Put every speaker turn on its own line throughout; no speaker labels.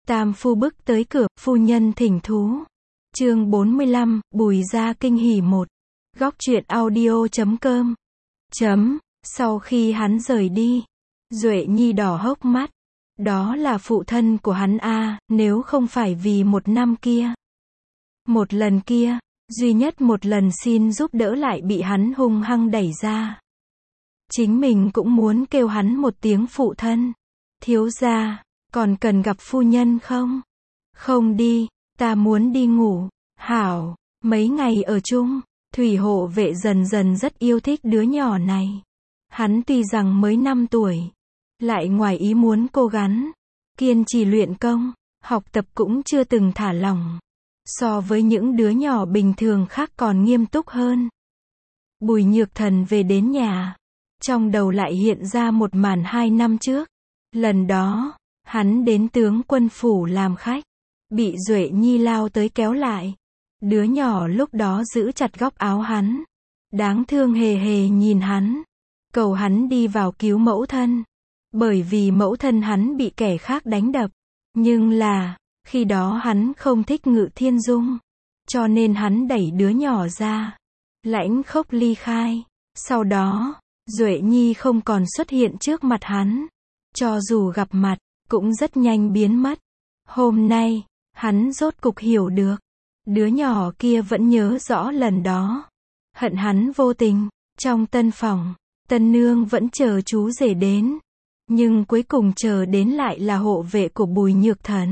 Tam phu bước tới cửa, phu nhân thỉnh thú. Chương 45, Bùi gia kinh hỉ 1. Góc truyện audio.com. Sau khi hắn rời đi, Duệ Nhi đỏ hốc mắt. Đó là phụ thân của hắn a, nếu không phải vì một năm kia. Một lần kia, duy nhất một lần xin giúp đỡ lại bị hắn hung hăng đẩy ra. Chính mình cũng muốn kêu hắn một tiếng phụ thân. Thiếu gia, còn cần gặp phu nhân không? Không đi, ta muốn đi ngủ. Hảo, mấy ngày ở chung, Thủy hộ vệ dần dần rất yêu thích đứa nhỏ này. Hắn tuy rằng mới 5 tuổi, lại ngoài ý muốn cố gắng, kiên trì luyện công, học tập cũng chưa từng thả lỏng. So với những đứa nhỏ bình thường khác còn nghiêm túc hơn. Bùi Nhược Thần về đến nhà, trong đầu lại hiện ra một màn 2 năm trước. Lần đó, hắn đến tướng quân phủ làm khách, bị Duệ Nhi lao tới kéo lại. Đứa nhỏ lúc đó giữ chặt góc áo hắn, đáng thương hề hề nhìn hắn, cầu hắn đi vào cứu mẫu thân. Bởi vì mẫu thân hắn bị kẻ khác đánh đập, nhưng là, khi đó hắn không thích Ngự Thiên Dung, cho nên hắn đẩy đứa nhỏ ra, lãnh khốc ly khai. Sau đó, Duệ Nhi không còn xuất hiện trước mặt hắn, cho dù gặp mặt, cũng rất nhanh biến mất. Hôm nay, hắn rốt cục hiểu được, đứa nhỏ kia vẫn nhớ rõ lần đó, hận hắn vô tình. Trong tân phòng, tân nương vẫn chờ chú rể đến, nhưng cuối cùng chờ đến lại là hộ vệ của Bùi Nhược Thần.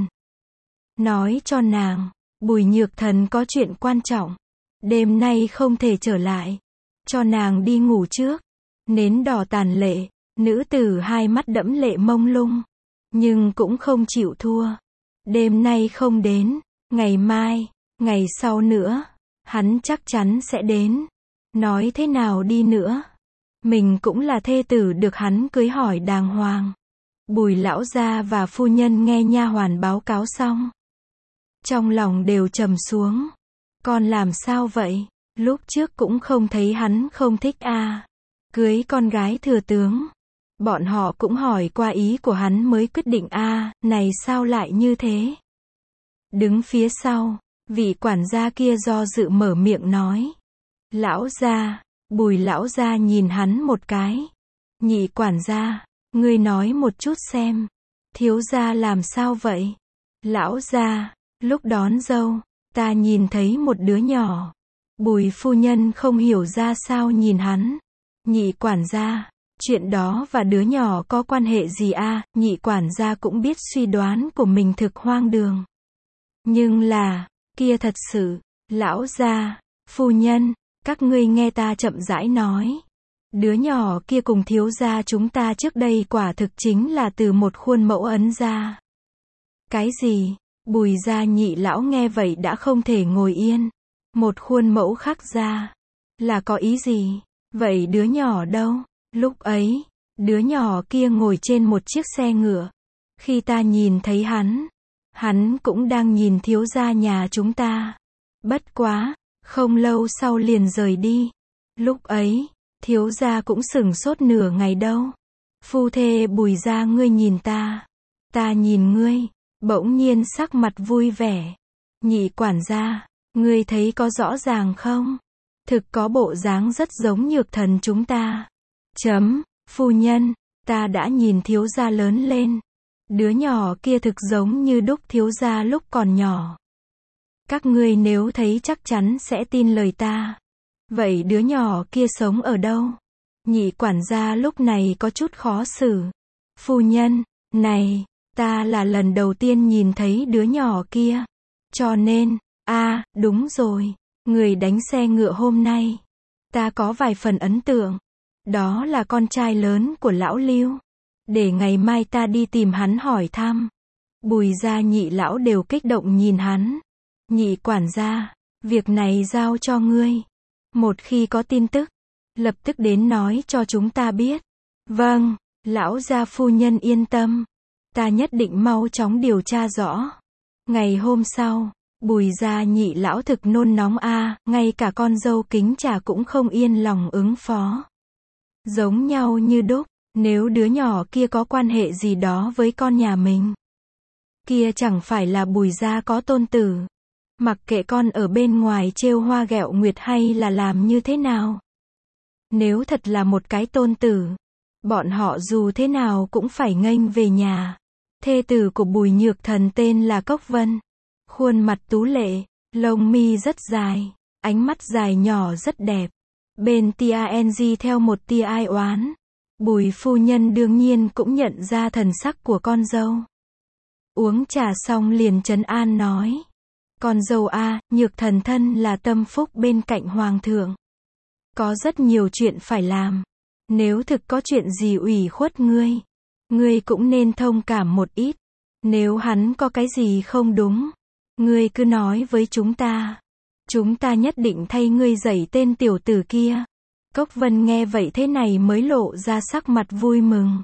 Nói cho nàng, Bùi Nhược Thần có chuyện quan trọng, đêm nay không thể trở lại, cho nàng đi ngủ trước. Nến đỏ tàn lệ, nữ tử hai mắt đẫm lệ mông lung, nhưng cũng không chịu thua. Đêm nay không đến, ngày mai, ngày sau nữa, hắn chắc chắn sẽ đến. Nói thế nào đi nữa, mình cũng là thê tử được hắn cưới hỏi đàng hoàng. Bùi lão gia và phu nhân nghe nha hoàn báo cáo xong, trong lòng đều trầm xuống. Con làm sao vậy? Lúc trước cũng không thấy hắn không thích a, cưới con gái thừa tướng. Bọn họ cũng hỏi qua ý của hắn mới quyết định a, này sao lại như thế? Đứng phía sau, vị quản gia kia do dự mở miệng nói. Lão gia. Bùi lão gia nhìn hắn một cái. Nhị quản gia, ngươi nói một chút xem. Thiếu gia làm sao vậy? Lão gia, lúc đón dâu, ta nhìn thấy một đứa nhỏ. Bùi phu nhân không hiểu ra sao nhìn hắn. Nhị quản gia, chuyện đó và đứa nhỏ có quan hệ gì a? Nhị quản gia cũng biết suy đoán của mình thực hoang đường. Nhưng là, kia thật sự, lão gia, phu nhân, các ngươi nghe ta chậm rãi nói. Đứa nhỏ kia cùng thiếu gia chúng ta trước đây quả thực chính là từ một khuôn mẫu ấn ra. Cái gì? Bùi gia nhị lão nghe vậy đã không thể ngồi yên. Một khuôn mẫu khác ra. Là có ý gì? Vậy đứa nhỏ đâu? Lúc ấy, đứa nhỏ kia ngồi trên một chiếc xe ngựa. Khi ta nhìn thấy hắn cũng đang nhìn thiếu gia nhà chúng ta. Bất quá, không lâu sau liền rời đi. Lúc ấy, thiếu gia cũng sửng sốt nửa ngày đâu. Phu thê Bùi gia ngươi nhìn ta nhìn ngươi, bỗng nhiên sắc mặt vui vẻ. Nhị quản gia, ngươi thấy có rõ ràng không? Thực có bộ dáng rất giống Nhược Thần chúng ta. Phu nhân, ta đã nhìn thiếu gia lớn lên. Đứa nhỏ kia thực giống như đúc thiếu gia lúc còn nhỏ. Các ngươi nếu thấy chắc chắn sẽ tin lời ta. Vậy đứa nhỏ kia sống ở đâu? Nhị quản gia lúc này có chút khó xử. Phu nhân, này, ta là lần đầu tiên nhìn thấy đứa nhỏ kia. Cho nên, đúng rồi, người đánh xe ngựa hôm nay. Ta có vài phần ấn tượng. Đó là con trai lớn của lão Lưu. Để ngày mai ta đi tìm hắn hỏi thăm. Bùi gia nhị lão đều kích động nhìn hắn. Nhị quản gia, việc này giao cho ngươi. Một khi có tin tức, lập tức đến nói cho chúng ta biết. Vâng, lão gia phu nhân yên tâm. Ta nhất định mau chóng điều tra rõ. Ngày hôm sau, Bùi gia nhị lão thực nôn nóng ngay cả con dâu Kính Trà cũng không yên lòng ứng phó. Giống nhau như đúc, nếu đứa nhỏ kia có quan hệ gì đó với con nhà mình. Kia chẳng phải là Bùi gia có tôn tử. Mặc kệ con ở bên ngoài trêu hoa ghẹo nguyệt hay là làm như thế nào. Nếu thật là một cái tôn tử, bọn họ dù thế nào cũng phải nghênh về nhà. Thê tử của Bùi Nhược Thần tên là Cốc Vân. Khuôn mặt tú lệ, lông mi rất dài, ánh mắt dài nhỏ rất đẹp. Bên TANG theo một tia ai oán. Bùi phu nhân đương nhiên cũng nhận ra thần sắc của con dâu. Uống trà xong liền trấn an nói. Con dâu a, Nhược Thần thân là tâm phúc bên cạnh hoàng thượng. Có rất nhiều chuyện phải làm. Nếu thực có chuyện gì ủy khuất ngươi cũng nên thông cảm một ít. Nếu hắn có cái gì không đúng, ngươi cứ nói với chúng ta. Chúng ta nhất định thay ngươi dạy tên tiểu tử kia. Cốc Vân nghe vậy thế này mới lộ ra sắc mặt vui mừng.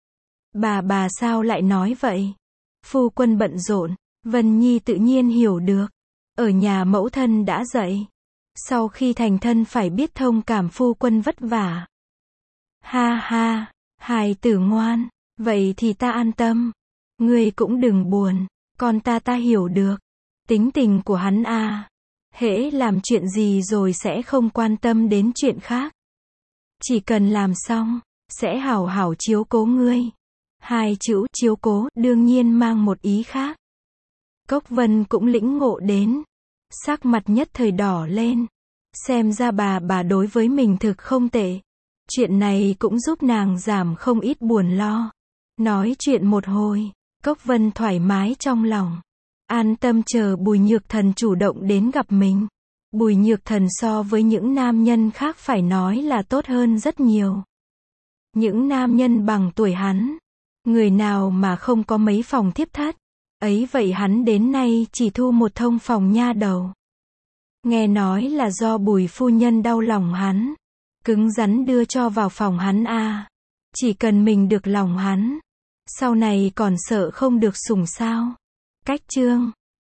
Bà sao lại nói vậy? Phu quân bận rộn, Vân Nhi tự nhiên hiểu được. Ở nhà mẫu thân đã dạy. Sau khi thành thân phải biết thông cảm phu quân vất vả. Ha ha, hài tử ngoan, vậy thì ta an tâm. Ngươi cũng đừng buồn, con ta hiểu được. Tính tình của hắn a, hễ làm chuyện gì rồi sẽ không quan tâm đến chuyện khác. Chỉ cần làm xong, sẽ hảo hảo chiếu cố ngươi. Hai chữ chiếu cố đương nhiên mang một ý khác. Cốc Vân cũng lĩnh ngộ đến. Sắc mặt nhất thời đỏ lên. Xem ra bà đối với mình thực không tệ. Chuyện này cũng giúp nàng giảm không ít buồn lo. Nói chuyện một hồi, Cốc Vân thoải mái trong lòng. An tâm chờ Bùi Nhược Thần chủ động đến gặp mình. Bùi Nhược Thần so với những nam nhân khác phải nói là tốt hơn rất nhiều. Những nam nhân bằng tuổi hắn, người nào mà không có mấy phòng thiếp thất. Ấy vậy hắn đến nay chỉ thu một thông phòng nha đầu. Nghe nói là do Bùi phu nhân đau lòng hắn, cứng rắn đưa cho vào phòng hắn a. Chỉ cần mình được lòng hắn, sau này còn sợ không được sủng sao. Cách chương